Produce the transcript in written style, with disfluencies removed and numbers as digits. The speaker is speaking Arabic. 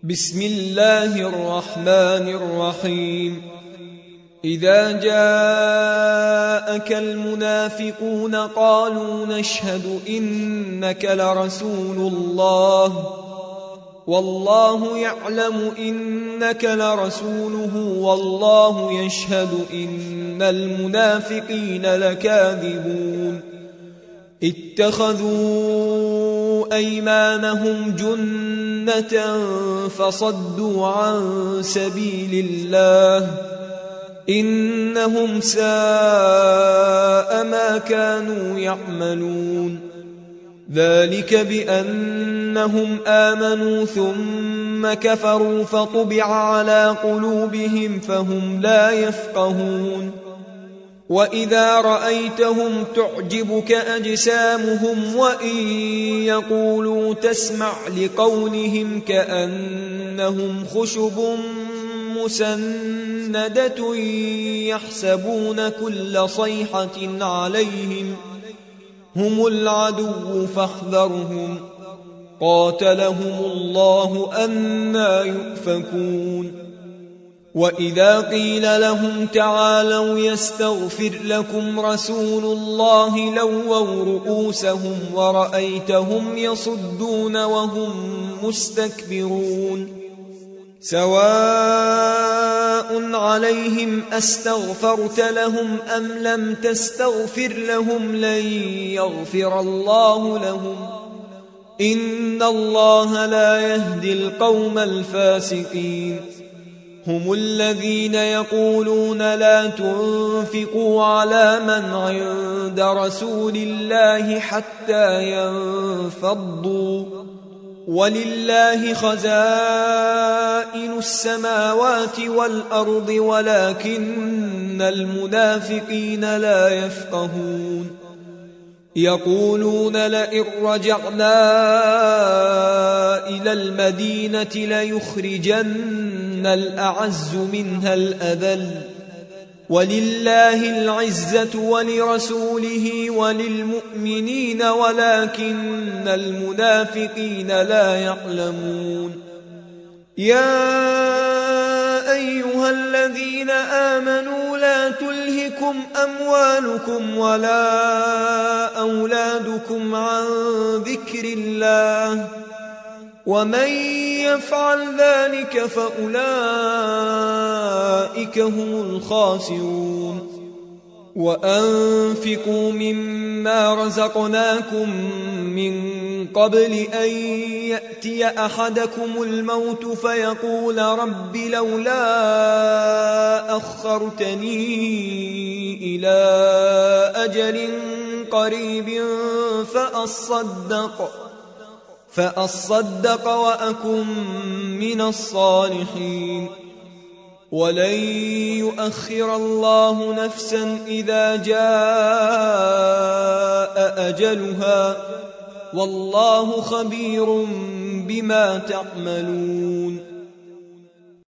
بسم الله الرحمن الرحيم. إذا جاءك المنافقون قالوا نشهد إنك لرسول الله والله يعلم إنك لرسوله والله يشهد إن المنافقين لكاذبون. اتخذوا أيمانهم جنة فصدوا عن سبيل الله إنهم ساء ما كانوا يعملون. ذلك بأنهم آمنوا ثم كفروا فطبع على قلوبهم فهم لا يفقهون. وإذا رأيتهم تعجبك أجسامهم وإن يقولوا تسمع لقولهم كأنهم خشب مسندة يحسبون كل صيحة عليهم هم العدو فاحذرهم قاتلهم الله أنى يؤفكون. وإذا قيل لهم تعالوا يستغفر لكم رسول الله لووا رؤوسهم ورأيتهم يصدون وهم مستكبرون. سواء عليهم أستغفرت لهم أم لم تستغفر لهم لن يغفر الله لهم إن الله لا يهدي القوم الفاسقين. هم الذين يقولون لا تنفقوا على من عند رسول الله حتى ينفضوا ولله خزائن السماوات والأرض ولكن المنافقين لا يفقهون. يقولون لئن رجعنا إلى المدينة ليخرجن الأعز منها الأذل ولله العزة ولرسوله وللمؤمنين ولكن المنافقين لا يعلمون. يا أيها الذين آمنوا لا تلهكم أموالكم ولا أولادكم عن ذكر الله ومن يفعل ذلك فأولئك هم الخاسرون. وأنفقوا مما رزقناكم من قبل أن يأتي أحدكم الموت فيقول رب لولا أخرتني إلى أجل قريب فأصدق وأكن من الصالحين. ولن يؤخر الله نفسا إذا جاء أجلها والله خبير بما تعملون.